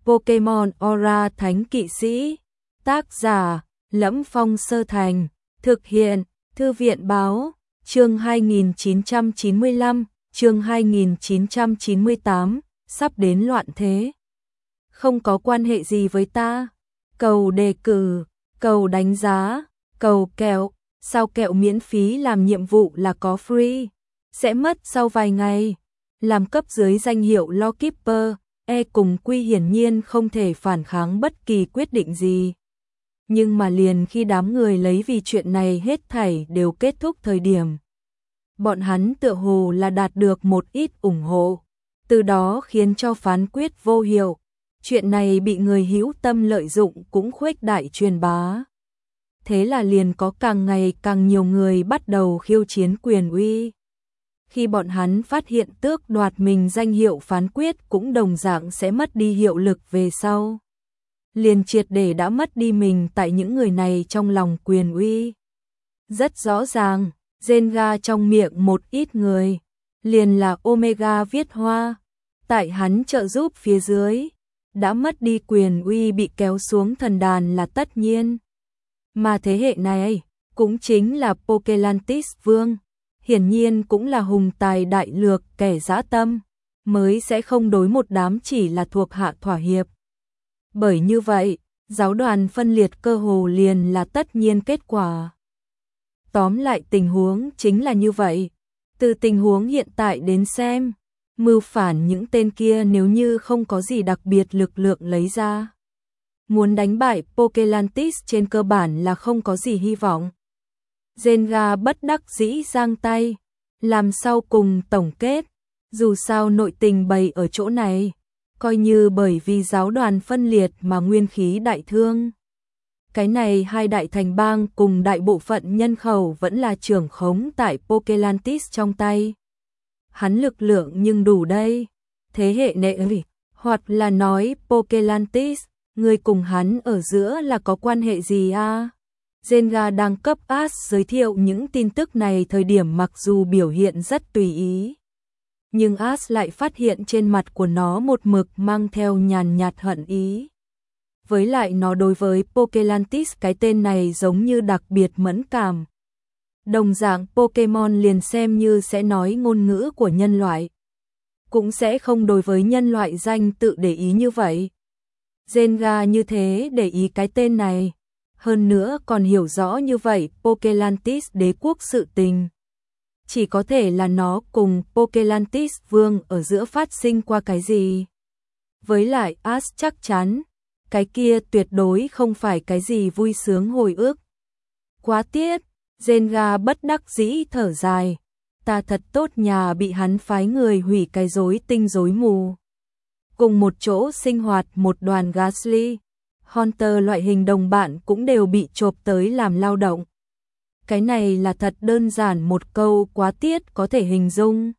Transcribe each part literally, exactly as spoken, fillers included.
Pokemon Aura Thánh Kỵ Sĩ. Tác giả: Lẫm Phong Sơ Thành. Thực hiện: Thư viện báo. Chương hai nghìn chín trăm chín mươi lăm, chương hai nghìn chín trăm chín mươi tám, sắp đến loạn thế. Không có quan hệ gì với ta. Cầu đề cử, cầu đánh giá, cầu kẹo. Sao kẹo miễn phí làm nhiệm vụ là có free? Sẽ mất sau vài ngày. Làm cấp dưới danh hiệu Lawkeeper, E cùng Quy hiển nhiên không thể phản kháng bất kỳ quyết định gì. Nhưng mà liền khi đám người lấy vì chuyện này hết thảy đều kết thúc thời điểm, bọn hắn tựa hồ là đạt được một ít ủng hộ, từ đó khiến cho phán quyết vô hiệu. Chuyện này bị người hữu tâm lợi dụng cũng khuếch đại truyền bá. Thế là liền có càng ngày càng nhiều người bắt đầu khiêu chiến quyền uy. Khi bọn hắn phát hiện tước đoạt mình danh hiệu phán quyết cũng đồng dạng sẽ mất đi hiệu lực về sau, liền triệt để đã mất đi mình tại những người này trong lòng quyền uy. Rất rõ ràng, Zenga trong miệng một ít người, liền là Omega Viết Hoa, tại hắn trợ giúp phía dưới, đã mất đi quyền uy bị kéo xuống thần đàn là tất nhiên. Mà thế hệ này, cũng chính là Pokelantis Vương, hiển nhiên cũng là hùng tài đại lược kẻ dã tâm, mới sẽ không đối một đám chỉ là thuộc hạ thỏa hiệp. Bởi như vậy, giáo đoàn phân liệt cơ hồ liền là tất nhiên kết quả. Tóm lại tình huống chính là như vậy. Từ tình huống hiện tại đến xem, mưu phản những tên kia nếu như không có gì đặc biệt lực lượng lấy ra, muốn đánh bại Pokelantis trên cơ bản là không có gì hy vọng. Zenga bất đắc dĩ giang tay, làm sau cùng tổng kết, dù sao nội tình bày ở chỗ này, coi như bởi vì giáo đoàn phân liệt mà nguyên khí đại thương. Cái này hai đại thành bang cùng đại bộ phận nhân khẩu vẫn là trưởng khống tại Pokelantis trong tay. Hắn lực lượng nhưng đủ đây. Thế hệ nệ, hoặc là nói Pokelantis, người cùng hắn ở giữa là có quan hệ gì a? Zenga đang cấp Ash giới thiệu những tin tức này thời điểm mặc dù biểu hiện rất tùy ý, nhưng Ash lại phát hiện trên mặt của nó một mực mang theo nhàn nhạt hận ý. Với lại nó đối với Pokelantis cái tên này giống như đặc biệt mẫn cảm. Đồng dạng Pokemon liền xem như sẽ nói ngôn ngữ của nhân loại, cũng sẽ không đối với nhân loại danh tự để ý như vậy. Zenga như thế để ý cái tên này, hơn nữa còn hiểu rõ như vậy Pokelantis đế quốc sự tình. Chỉ có thể là nó cùng Pokelantis Vương ở giữa phát sinh qua cái gì. Với lại Ash chắc chắn, cái kia tuyệt đối không phải cái gì vui sướng hồi ức. Quá tiếc, Zenga bất đắc dĩ thở dài. Ta thật tốt nhà bị hắn phái người hủy cái rối tinh rối mù. Cùng một chỗ sinh hoạt một đoàn Ghastly, Hunter loại hình đồng bạn cũng đều bị chộp tới làm lao động. Cái này là thật đơn giản một câu quá tiết có thể hình dung.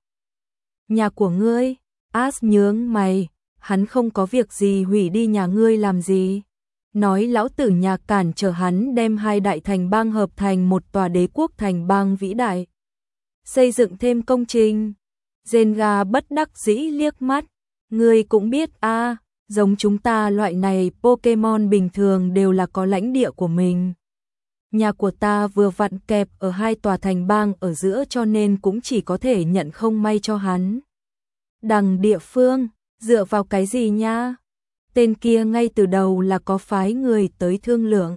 Nhà của ngươi, Ash nhướng mày, hắn không có việc gì hủy đi nhà ngươi làm gì. Nói lão tử nhà cản trở hắn đem hai đại thành bang hợp thành một tòa đế quốc thành bang vĩ đại. Xây dựng thêm công trình. Zenga bất đắc dĩ liếc mắt. Ngươi cũng biết a, à, giống chúng ta loại này Pokemon bình thường đều là có lãnh địa của mình. Nhà của ta vừa vặn kẹp ở hai tòa thành bang ở giữa cho nên cũng chỉ có thể nhận không may cho hắn. Đằng địa phương, dựa vào cái gì nha? Tên kia ngay từ đầu là có phái người tới thương lượng.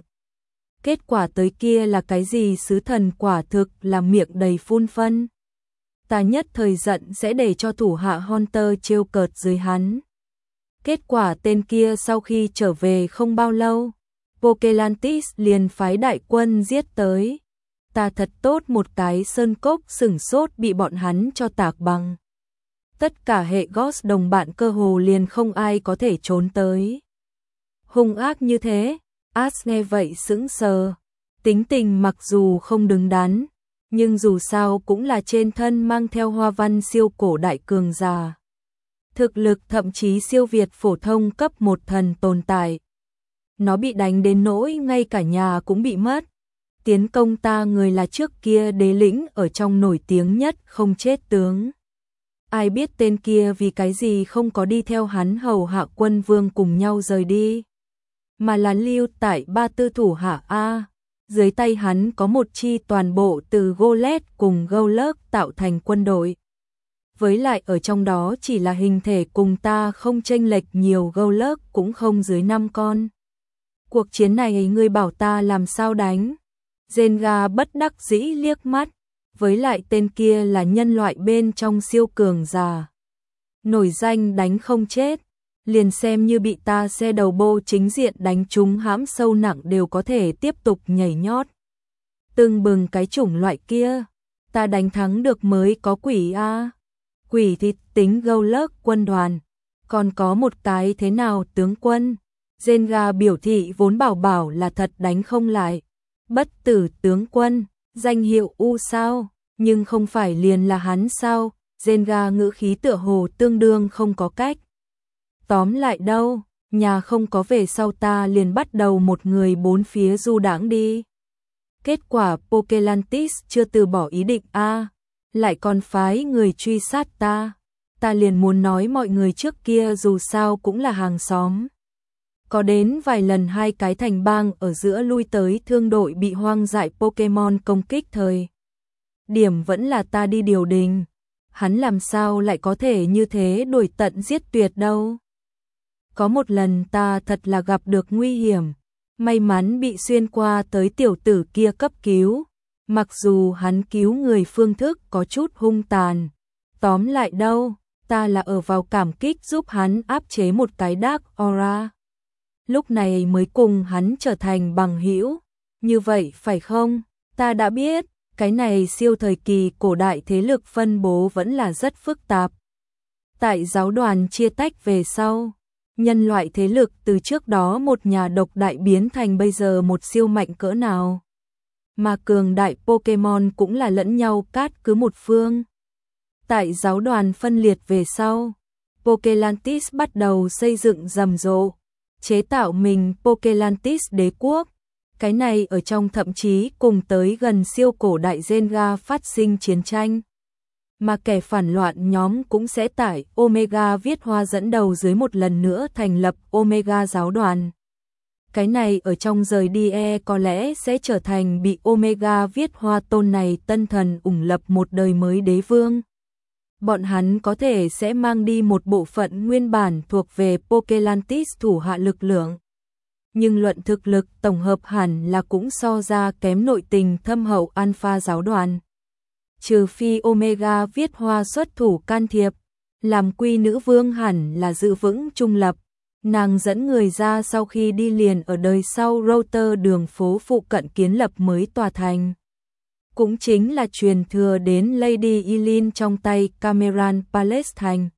Kết quả tới kia là cái gì sứ thần quả thực là miệng đầy phun phân. Ta nhất thời giận sẽ để cho thủ hạ Hunter trêu cợt dưới hắn. Kết quả tên kia sau khi trở về không bao lâu, Pokelantis liền phái đại quân giết tới. Ta thật tốt một cái sơn cốc sửng sốt bị bọn hắn cho tạc bằng. Tất cả hệ Ghost đồng bạn cơ hồ liền không ai có thể trốn tới. Hung ác như thế, Ash nghe vậy sững sờ. Tính tình mặc dù không đứng đắn, nhưng dù sao cũng là trên thân mang theo hoa văn siêu cổ đại cường giả. Thực lực thậm chí siêu việt phổ thông cấp một thần tồn tại. Nó bị đánh đến nỗi ngay cả nhà cũng bị mất. Tiến công ta người là trước kia đế lĩnh ở trong nổi tiếng nhất không chết tướng. Ai biết tên kia vì cái gì không có đi theo hắn hầu hạ quân vương cùng nhau rời đi, mà là lưu tại Ba Tư thủ hạ A. Dưới tay hắn có một chi toàn bộ từ Golet cùng Gollug tạo thành quân đội. Với lại ở trong đó chỉ là hình thể cùng ta không chênh lệch nhiều, Gollug cũng không dưới năm con. Cuộc chiến này ngươi bảo ta làm sao đánh? Zenga bất đắc dĩ liếc mắt, với lại tên kia là nhân loại bên trong siêu cường giả. Nổi danh đánh không chết, liền xem như bị ta xe đầu bô chính diện đánh trúng hãm sâu nặng đều có thể tiếp tục nhảy nhót. Từng bừng cái chủng loại kia, ta đánh thắng được mới có quỷ a. Quỷ thì tính Gollug quân đoàn, còn có một cái thế nào tướng quân? Zenga biểu thị vốn bảo bảo là thật đánh không lại. Bất tử tướng quân, danh hiệu U sao, nhưng không phải liền là hắn sao? Zenga ngữ khí tựa hồ tương đương không có cách. Tóm lại đâu, nhà không có về sau ta liền bắt đầu một người bốn phía du đãng đi. Kết quả Pokelantis chưa từ bỏ ý định a, lại còn phái người truy sát ta. Ta liền muốn nói mọi người trước kia dù sao cũng là hàng xóm. Có đến vài lần hai cái thành bang ở giữa lui tới thương đội bị hoang dại Pokemon công kích thời. Điểm vẫn là ta đi điều đình. Hắn làm sao lại có thể như thế đuổi tận giết tuyệt đâu. Có một lần ta thật là gặp được nguy hiểm. May mắn bị xuyên qua tới tiểu tử kia cấp cứu. Mặc dù hắn cứu người phương thức có chút hung tàn. Tóm lại đâu, ta là ở vào cảm kích giúp hắn áp chế một cái Dark Aura. Lúc này mới cùng hắn trở thành bằng hữu. Như vậy phải không? Ta đã biết, cái này siêu thời kỳ cổ đại thế lực phân bố vẫn là rất phức tạp. Tại giáo đoàn chia tách về sau, nhân loại thế lực từ trước đó một nhà độc đại biến thành bây giờ một siêu mạnh cỡ nào. Mà cường đại Pokemon cũng là lẫn nhau cát cứ một phương. Tại giáo đoàn phân liệt về sau, Pokelantis bắt đầu xây dựng rầm rộ, chế tạo mình Pokelantis đế quốc. Cái này ở trong thậm chí cùng tới gần siêu cổ đại Zenga phát sinh chiến tranh. Mà kẻ phản loạn nhóm cũng sẽ tải Omega viết hoa dẫn đầu dưới một lần nữa thành lập Omega giáo đoàn. Cái này ở trong rời đi e có lẽ sẽ trở thành bị Omega viết hoa tôn này tân thần ủng lập một đời mới đế vương. Bọn hắn có thể sẽ mang đi một bộ phận nguyên bản thuộc về Pokelantis thủ hạ lực lượng. Nhưng luận thực lực tổng hợp hẳn là cũng so ra kém nội tình thâm hậu Alpha giáo đoàn. Trừ phi Omega viết hoa xuất thủ can thiệp, làm quy nữ vương hẳn là giữ vững trung lập. Nàng dẫn người ra sau khi đi liền ở đời sau router đường phố phụ cận kiến lập mới tòa thành. Cũng chính là truyền thừa đến Lady Eileen trong tay Cameron Palace thành.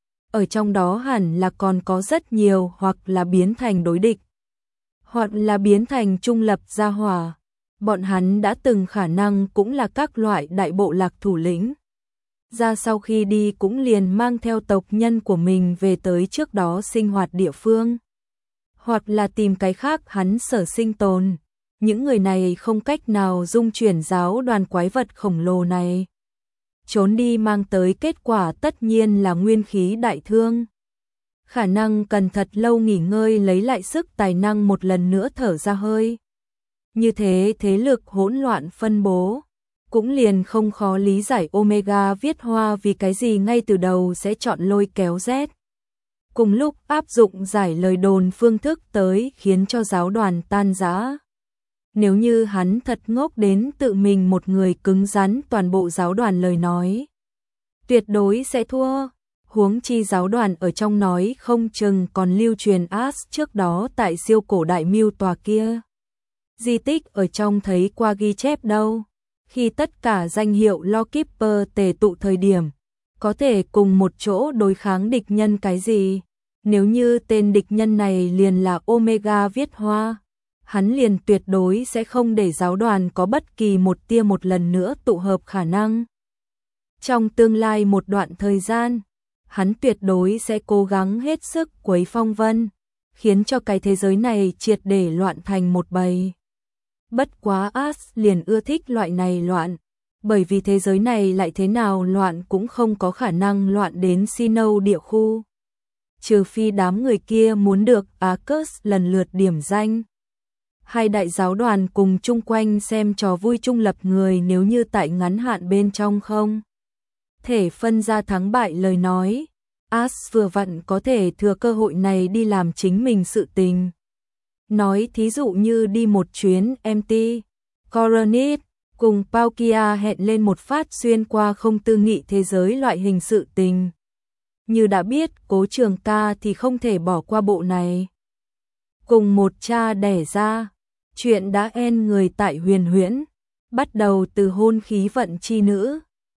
Ở trong đó hẳn là còn có rất nhiều hoặc là biến thành đối địch, hoặc là biến thành trung lập gia hỏa. Bọn hắn đã từng khả năng cũng là các loại đại bộ lạc thủ lĩnh. Ra sau khi đi cũng liền mang theo tộc nhân của mình về tới trước đó sinh hoạt địa phương. Hoặc là tìm cái khác hắn sở sinh tồn. Những người này không cách nào dung chuyển giáo đoàn quái vật khổng lồ này. Trốn đi mang tới kết quả tất nhiên là nguyên khí đại thương. Khả năng cần thật lâu nghỉ ngơi lấy lại sức tài năng một lần nữa thở ra hơi. Như thế thế lực hỗn loạn phân bố. Cũng liền không khó lý giải Omega viết hoa vì cái gì ngay từ đầu sẽ chọn lôi kéo Z. Cùng lúc áp dụng giải lời đồn phương thức tới khiến cho giáo đoàn tan rã. Nếu như hắn thật ngốc đến tự mình một người cứng rắn toàn bộ giáo đoàn lời nói, tuyệt đối sẽ thua. Huống chi giáo đoàn ở trong nói không chừng còn lưu truyền As trước đó tại siêu cổ đại mưu tòa kia. Di tích ở trong thấy qua ghi chép đâu. Khi tất cả danh hiệu Lawkeeper tề tụ thời điểm, có thể cùng một chỗ đối kháng địch nhân cái gì? Nếu như tên địch nhân này liền là Omega viết hoa, hắn liền tuyệt đối sẽ không để giáo đoàn có bất kỳ một tia một lần nữa tụ hợp khả năng. Trong tương lai một đoạn thời gian, hắn tuyệt đối sẽ cố gắng hết sức quấy phong vân, khiến cho cái thế giới này triệt để loạn thành một bầy. Bất quá As liền ưa thích loại này loạn, bởi vì thế giới này lại thế nào loạn cũng không có khả năng loạn đến Sinnoh địa khu. Trừ phi đám người kia muốn được Arcus lần lượt điểm danh. Hai đại giáo đoàn cùng chung quanh xem trò vui chung lập người, nếu như tại ngắn hạn bên trong không thể phân ra thắng bại lời nói, Ash vừa vặn có thể thừa cơ hội này đi làm chính mình sự tình. Nói thí dụ như đi một chuyến em tê, Coronet, cùng Palkia hẹn lên một phát xuyên qua không tư nghị thế giới loại hình sự tình. Như đã biết, Cố Trường Ca thì không thể bỏ qua bộ này. Cùng một cha đẻ ra, chuyện đã en người tại Huyền Huyễn, bắt đầu từ hôn khí vận chi nữ.